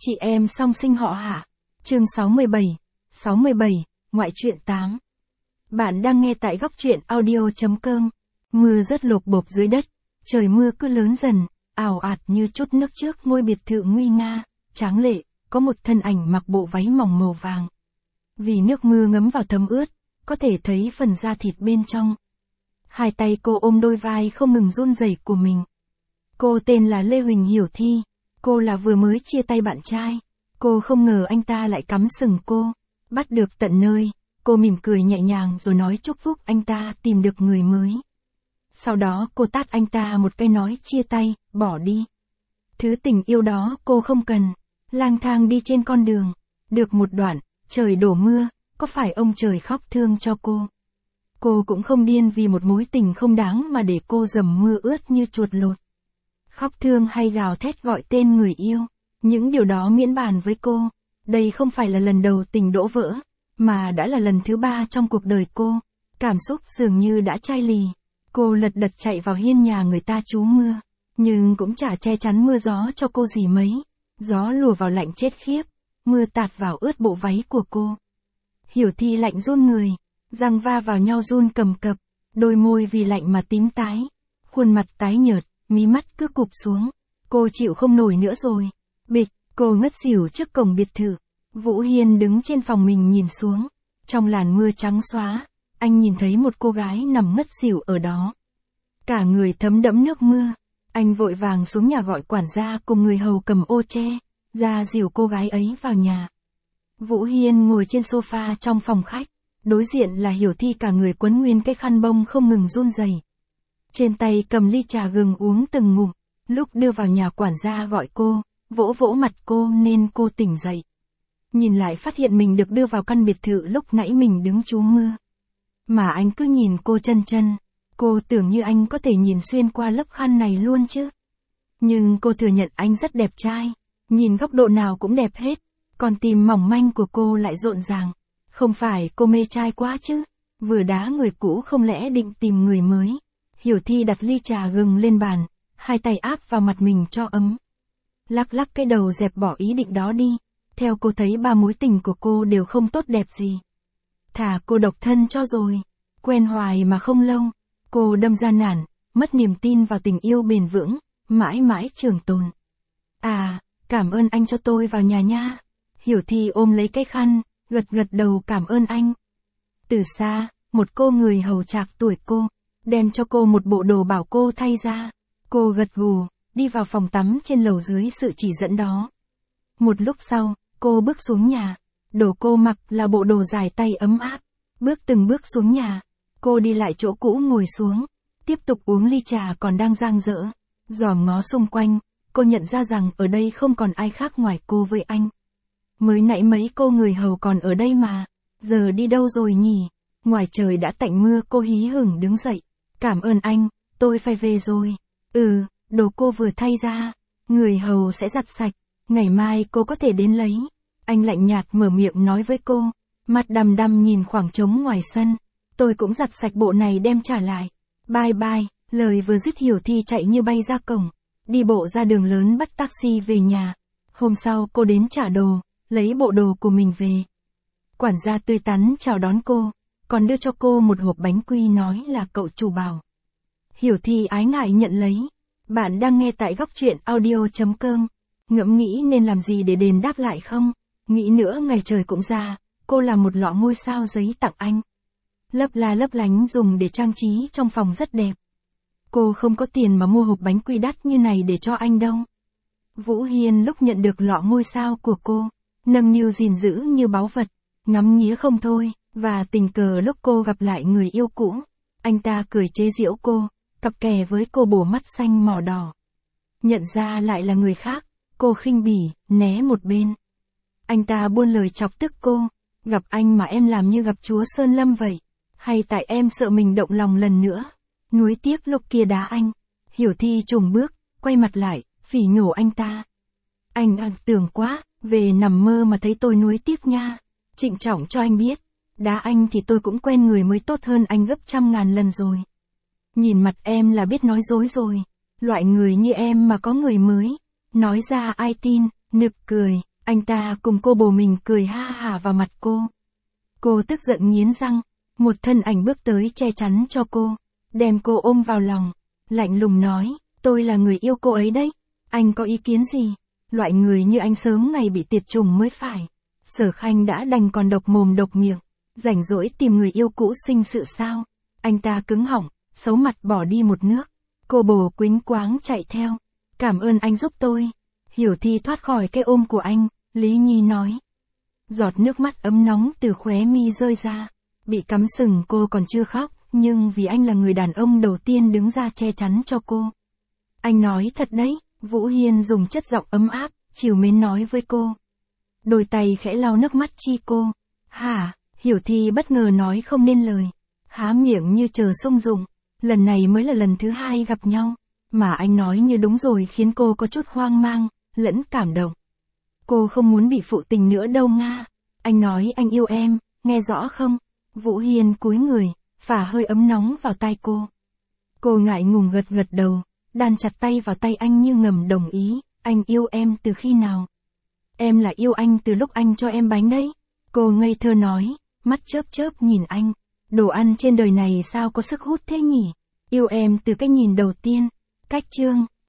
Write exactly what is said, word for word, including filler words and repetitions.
Chị em song sinh họ Hạ. Chương sáu mươi bảy. sáu mươi bảy, ngoại truyện tám. Bạn đang nghe tại góc truyện audio chấm com. Mưa rớt lộp bộp dưới đất, trời mưa cứ lớn dần, ào ạt như chút nước trước ngôi biệt thự nguy nga, tráng lệ, có một thân ảnh mặc bộ váy mỏng màu vàng. Vì nước mưa ngấm vào thấm ướt, có thể thấy phần da thịt bên trong. Hai tay cô ôm đôi vai không ngừng run rẩy của mình. Cô tên là Lê Huỳnh Hiểu Thi, cô là vừa mới chia tay bạn trai. Cô không ngờ anh ta lại cắm sừng cô, bắt được tận nơi, cô mỉm cười nhẹ nhàng rồi nói chúc phúc anh ta tìm được người mới. Sau đó cô tát anh ta một cái nói chia tay, bỏ đi. Thứ tình yêu đó cô không cần, lang thang đi trên con đường. Được một đoạn, trời đổ mưa, có phải ông trời khóc thương cho cô? Cô cũng không điên vì một mối tình không đáng mà để cô dầm mưa ướt như chuột lột. Khóc thương hay gào thét gọi tên người yêu, những điều đó miễn bàn với cô. Đây không phải là lần đầu tình đổ vỡ, mà đã là lần thứ ba trong cuộc đời cô. Cảm xúc dường như đã chai lì. Cô lật đật chạy vào hiên nhà người ta trú mưa, nhưng cũng chả che chắn mưa gió cho cô gì mấy. Gió lùa vào lạnh chết khiếp, mưa tạt vào ướt bộ váy của cô. Hiểu Thi lạnh run người, răng va vào nhau run cầm cập, đôi môi vì lạnh mà tím tái, khuôn mặt tái nhợt, mí mắt cứ cụp xuống. Cô chịu không nổi nữa rồi. Bịch, cô ngất xỉu trước cổng biệt thự. Vũ Hiên đứng trên phòng mình nhìn xuống. Trong làn mưa trắng xóa, anh nhìn thấy một cô gái nằm ngất xỉu ở đó. Cả người thấm đẫm nước mưa. Anh vội vàng xuống nhà gọi quản gia cùng người hầu cầm ô che, ra dìu cô gái ấy vào nhà. Vũ Hiên ngồi trên sofa trong phòng khách. Đối diện là Hiểu Thi cả người quấn nguyên cái khăn bông không ngừng run rẩy. Trên tay cầm ly trà gừng uống từng ngụm. Lúc đưa vào nhà quản gia gọi cô, vỗ vỗ mặt cô nên cô tỉnh dậy. Nhìn lại phát hiện mình được đưa vào căn biệt thự lúc nãy mình đứng trú mưa. Mà anh cứ nhìn cô chân chân. Cô tưởng như anh có thể nhìn xuyên qua lớp khăn này luôn chứ. Nhưng cô thừa nhận anh rất đẹp trai. Nhìn góc độ nào cũng đẹp hết. Còn tim mỏng manh của cô lại rộn ràng. Không phải cô mê trai quá chứ. Vừa đá người cũ không lẽ định tìm người mới. Hiểu Thi đặt ly trà gừng lên bàn. Hai tay áp vào mặt mình cho ấm. Lắc lắc cái đầu dẹp bỏ ý định đó đi. Theo cô thấy ba mối tình của cô đều không tốt đẹp gì. Thà cô độc thân cho rồi. Quen hoài mà không lâu. Cô đâm ra nản, mất niềm tin vào tình yêu bền vững, mãi mãi trường tồn. À, cảm ơn anh cho tôi vào nhà nha. Hiểu Thi ôm lấy cái khăn, gật gật đầu cảm ơn anh. Từ xa, một cô người hầu trạc tuổi cô, đem cho cô một bộ đồ bảo cô thay ra. Cô gật gù, đi vào phòng tắm trên lầu dưới sự chỉ dẫn đó. Một lúc sau, cô bước xuống nhà. Đồ cô mặc là bộ đồ dài tay ấm áp. Bước từng bước xuống nhà, cô đi lại chỗ cũ ngồi xuống, tiếp tục uống ly trà còn đang dang dở. Dòm ngó xung quanh, cô nhận ra rằng ở đây không còn ai khác ngoài cô với anh. Mới nãy mấy cô người hầu còn ở đây mà, giờ đi đâu rồi nhỉ? Ngoài trời đã tạnh mưa, cô hí hửng đứng dậy. Cảm ơn anh, tôi phải về rồi. Ừ, đồ cô vừa thay ra, người hầu sẽ giặt sạch, ngày mai cô có thể đến lấy. Anh lạnh nhạt mở miệng nói với cô, mặt đăm đăm nhìn khoảng trống ngoài sân. Tôi cũng giặt sạch bộ này đem trả lại. Bye bye, lời vừa dứt Hiểu Thi chạy như bay ra cổng, đi bộ ra đường lớn bắt taxi về nhà. Hôm sau cô đến trả đồ, lấy bộ đồ của mình về. Quản gia tươi tắn chào đón cô, còn đưa cho cô một hộp bánh quy nói là cậu chủ bảo. Hiểu Thi ái ngại nhận lấy. Bạn đang nghe tại góc truyện audio chấm com. Ngẫm nghĩ nên làm gì để đền đáp lại không? Nghĩ nữa ngày trời cũng ra, cô làm một lọ ngôi sao giấy tặng anh. Lấp la lấp lánh dùng để trang trí trong phòng rất đẹp. Cô không có tiền mà mua hộp bánh quy đắt như này để cho anh đâu. Vũ Hiên lúc nhận được lọ ngôi sao của cô, nâng niu gìn giữ như báu vật, ngắm nghía không thôi, và tình cờ lúc cô gặp lại người yêu cũ, anh ta cười chế giễu cô, cặp kè với cô bổ mắt xanh mỏ đỏ. Nhận ra lại là người khác, cô khinh bỉ, né một bên. Anh ta buôn lời chọc tức cô, gặp anh mà em làm như gặp chúa Sơn Lâm vậy. Hay tại em sợ mình động lòng lần nữa. Nuối tiếc lúc kia đá anh. Hiểu Thi trùng bước, quay mặt lại, phỉ nhổ anh ta. Anh ác tưởng quá, về nằm mơ mà thấy tôi nuối tiếc nha. Trịnh trọng cho anh biết, đá anh thì tôi cũng quen người mới tốt hơn anh gấp trăm ngàn lần rồi. Nhìn mặt em là biết nói dối rồi. Loại người như em mà có người mới, nói ra ai tin, nực cười. Anh ta cùng cô bồ mình cười ha hả vào mặt cô. Cô tức giận nghiến răng, một thân ảnh bước tới che chắn cho cô, đem cô ôm vào lòng, lạnh lùng nói, tôi là người yêu cô ấy đấy, anh có ý kiến gì? Loại người như anh sớm ngày bị tiệt chủng mới phải. Sở Khanh đã đành còn độc mồm độc miệng, rảnh rỗi tìm người yêu cũ sinh sự sao? Anh ta cứng họng, xấu mặt bỏ đi một nước. Cô bồ quýnh quáng chạy theo. Cảm ơn anh giúp tôi. Hiểu Thi thoát khỏi cái ôm của anh, Lý Nhi nói. Giọt nước mắt ấm nóng từ khóe mi rơi ra. Bị cắm sừng cô còn chưa khóc, nhưng vì anh là người đàn ông đầu tiên đứng ra che chắn cho cô. Anh nói thật đấy, Vũ Hiên dùng chất giọng ấm áp, trìu mến nói với cô. Đôi tay khẽ lau nước mắt chi cô. Hả, Hiểu Thi bất ngờ nói không nên lời. Há miệng như chờ sung dụng. Lần này mới là lần thứ hai gặp nhau. Mà anh nói như đúng rồi khiến cô có chút hoang mang, lẫn cảm động. Cô không muốn bị phụ tình nữa đâu Nga. Anh nói anh yêu em, nghe rõ không? Vũ Hiên cúi người, phả hơi ấm nóng vào tai cô. Cô ngại ngùng gật gật đầu, đan chặt tay vào tay anh như ngầm đồng ý. Anh yêu em từ khi nào? Em là yêu anh từ lúc anh cho em bánh đấy. Cô ngây thơ nói, mắt chớp chớp nhìn anh. Đồ ăn trên đời này sao có sức hút thế nhỉ? Yêu em từ cái nhìn đầu tiên. Cách chương